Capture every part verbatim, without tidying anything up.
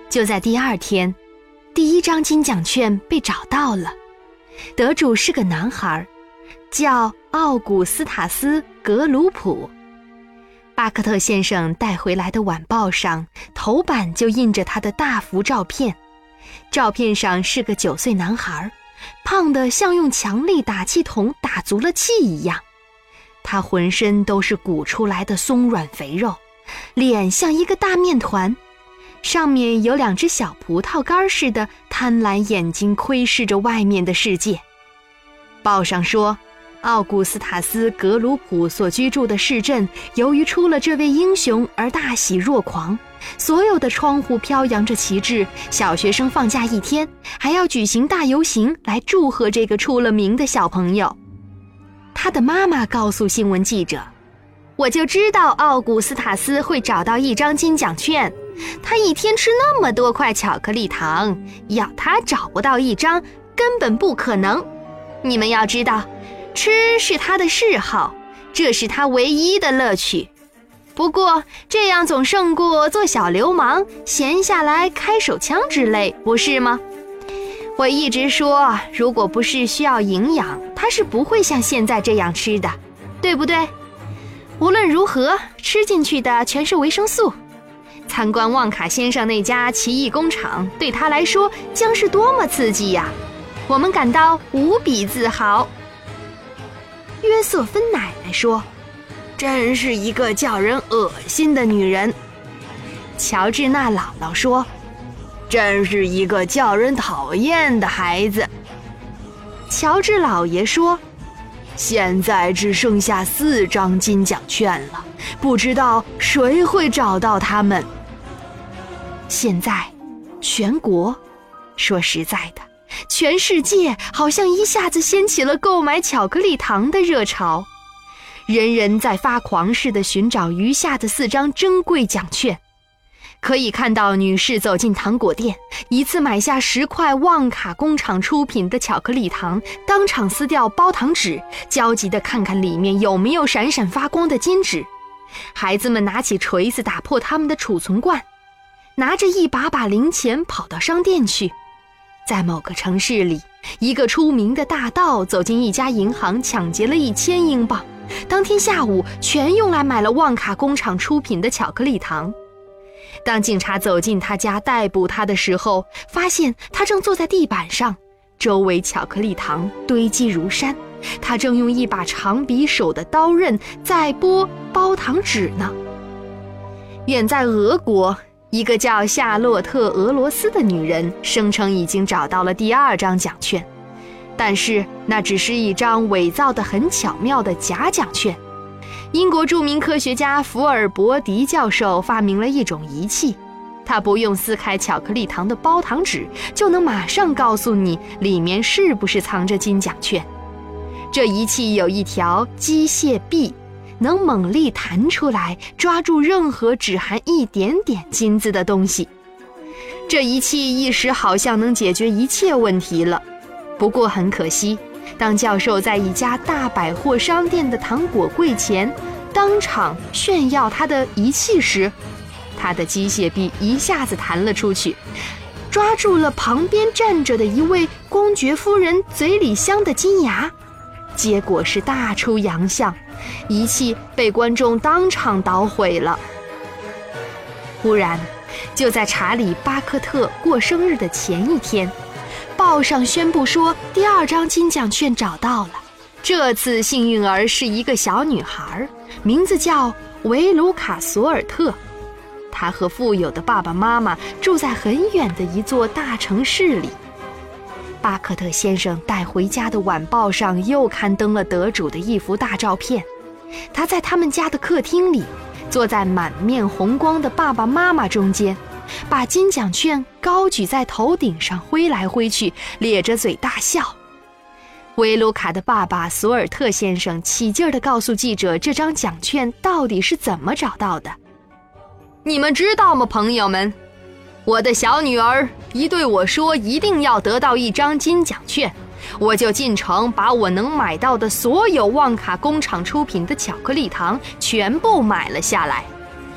就在第二天，第一张金奖券被找到了，得主是个男孩，叫奥古斯塔斯·格鲁普。巴克特先生带回来的晚报上头版就印着他的大幅照片，照片上是个九岁男孩，胖得像用强力打气筒打足了气一样。他浑身都是鼓出来的松软肥肉，脸像一个大面团，上面有两只小葡萄干似的贪婪眼睛窥视着外面的世界。报上说，奥古斯塔斯·格鲁普所居住的市镇由于出了这位英雄而大喜若狂，所有的窗户飘扬着旗帜，小学生放假一天，还要举行大游行来祝贺这个出了名的小朋友。他的妈妈告诉新闻记者，我就知道奥古斯塔斯会找到一张金奖券，他一天吃那么多块巧克力糖，要他找不到一张根本不可能。你们要知道，吃是他的嗜好，这是他唯一的乐趣。不过这样总胜过做小流氓，闲下来开手枪之类，不是吗？我一直说，如果不是需要营养，他是不会像现在这样吃的，对不对？无论如何，吃进去的全是维生素。参观旺卡先生那家奇异工厂，对他来说将是多么刺激呀！我们感到无比自豪。约瑟芬奶奶说，真是一个叫人恶心的女人。乔治娜姥姥说，真是一个叫人讨厌的孩子。乔治老爷说，现在只剩下四张金奖券了，不知道谁会找到他们。现在全国，说实在的，全世界好像一下子掀起了购买巧克力糖的热潮，人人在发狂似的寻找余下的四张珍贵奖券。可以看到女士走进糖果店，一次买下十块旺卡工厂出品的巧克力糖，当场撕掉包糖纸，焦急地看看里面有没有闪闪发光的金纸。孩子们拿起锤子打破他们的储存罐，拿着一把把零钱跑到商店去。在某个城市里，一个出名的大盗走进一家银行，抢劫了一千英镑，当天下午全用来买了旺卡工厂出品的巧克力糖。当警察走进他家逮捕他的时候，发现他正坐在地板上，周围巧克力糖堆积如山，他正用一把长匕首的刀刃在剥包糖纸呢。远在俄国，一个叫夏洛特·俄罗斯的女人声称已经找到了第二张奖券，但是那只是一张伪造得很巧妙的假奖券。英国著名科学家福尔伯迪教授发明了一种仪器，他不用撕开巧克力糖的包糖纸，就能马上告诉你里面是不是藏着金奖券。这仪器有一条机械臂，能猛力弹出来，抓住任何只含一点点金子的东西。这仪器一时好像能解决一切问题了，不过很可惜，当教授在一家大百货商店的糖果柜前当场炫耀他的仪器时，他的机械臂一下子弹了出去，抓住了旁边站着的一位公爵夫人嘴里镶的金牙，结果是大出洋相，仪器被观众当场捣毁了。忽然，就在查理·巴克特过生日的前一天，报上宣布说第二张金奖券找到了。这次幸运儿是一个小女孩，名字叫维卢卡·索尔特。她和富有的爸爸妈妈住在很远的一座大城市里。巴克特先生带回家的晚报上又刊登了得主的一幅大照片，他在他们家的客厅里，坐在满面红光的爸爸妈妈中间，把金奖券高举在头顶上挥来挥去，咧着嘴大笑。维卢卡的爸爸索尔特先生起劲地告诉记者这张奖券到底是怎么找到的。你们知道吗，朋友们？我的小女儿一对我说一定要得到一张金奖券，我就进城把我能买到的所有旺卡工厂出品的巧克力糖全部买了下来。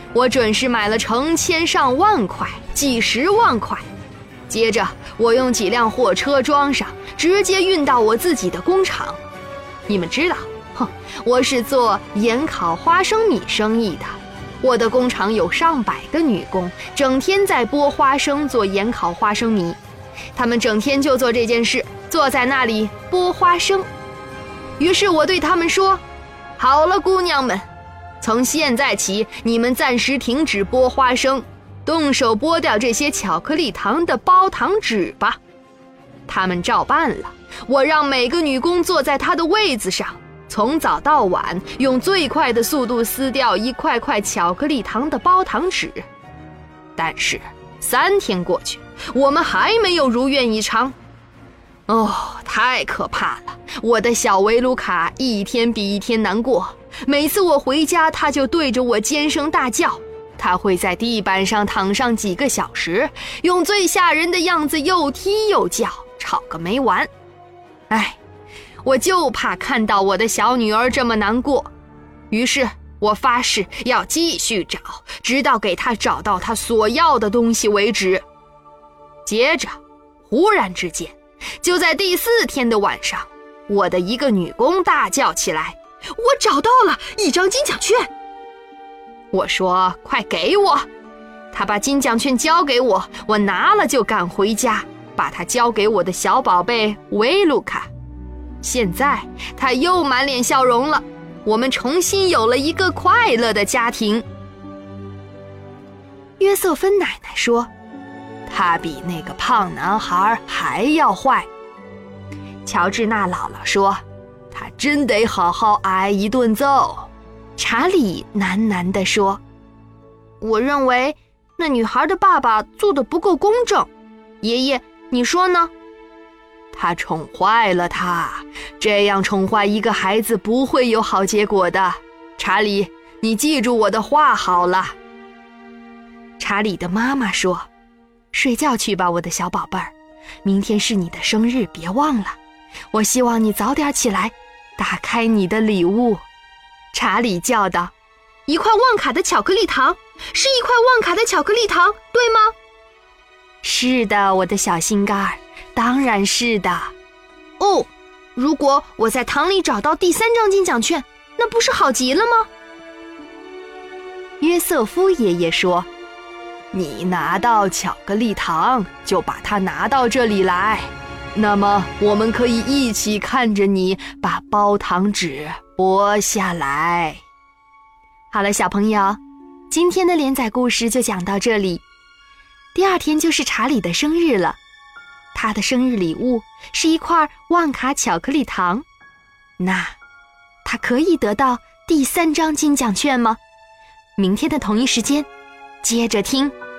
我准是买了成千上万块，几十万块。接着我用几辆货车装上，直接运到我自己的工厂。你们知道，哼，我是做盐烤花生米生意的。我的工厂有上百个女工，整天在剥花生做盐烤花生米。她们整天就做这件事，坐在那里剥花生。于是我对她们说，好了，姑娘们，从现在起，你们暂时停止剥花生，动手剥掉这些巧克力糖的包糖纸吧。她们照办了，我让每个女工坐在她的位子上，从早到晚用最快的速度撕掉一块块巧克力糖的包糖纸。但是三天过去，我们还没有如愿以偿。哦，太可怕了！我的小维卢卡一天比一天难过，每次我回家，他就对着我尖声大叫。他会在地板上躺上几个小时，用最吓人的样子又踢又叫，吵个没完。哎，我就怕看到我的小女儿这么难过，于是我发誓要继续找，直到给她找到她所要的东西为止。接着，忽然之间，就在第四天的晚上，我的一个女工大叫起来，我找到了一张金奖券。我说，快给我。她把金奖券交给我，我拿了就赶回家，把它交给我的小宝贝维卢卡。现在她又满脸笑容了，我们重新有了一个快乐的家庭。约瑟芬奶奶说，他比那个胖男孩还要坏。乔治娜姥姥说，他真得好好挨一顿揍。查理喃喃地说，我认为那女孩的爸爸做得不够公正。爷爷，你说呢？他宠坏了她，这样宠坏一个孩子不会有好结果的。查理，你记住我的话好了。查理的妈妈说，睡觉去吧，我的小宝贝儿，明天是你的生日，别忘了。我希望你早点起来，打开你的礼物。查理叫道，一块旺卡的巧克力糖，是一块旺卡的巧克力糖，对吗？是的，我的小心肝儿，当然是的。哦，如果我在糖里找到第三张金奖券，那不是好极了吗？约瑟夫爷爷说，你拿到巧克力糖，就把它拿到这里来，那么我们可以一起看着你把包糖纸剥下来。好了，小朋友，今天的连载故事就讲到这里。第二天就是查理的生日了，他的生日礼物是一块旺卡巧克力糖。那他可以得到第三张金奖券吗？明天的同一时间接着听。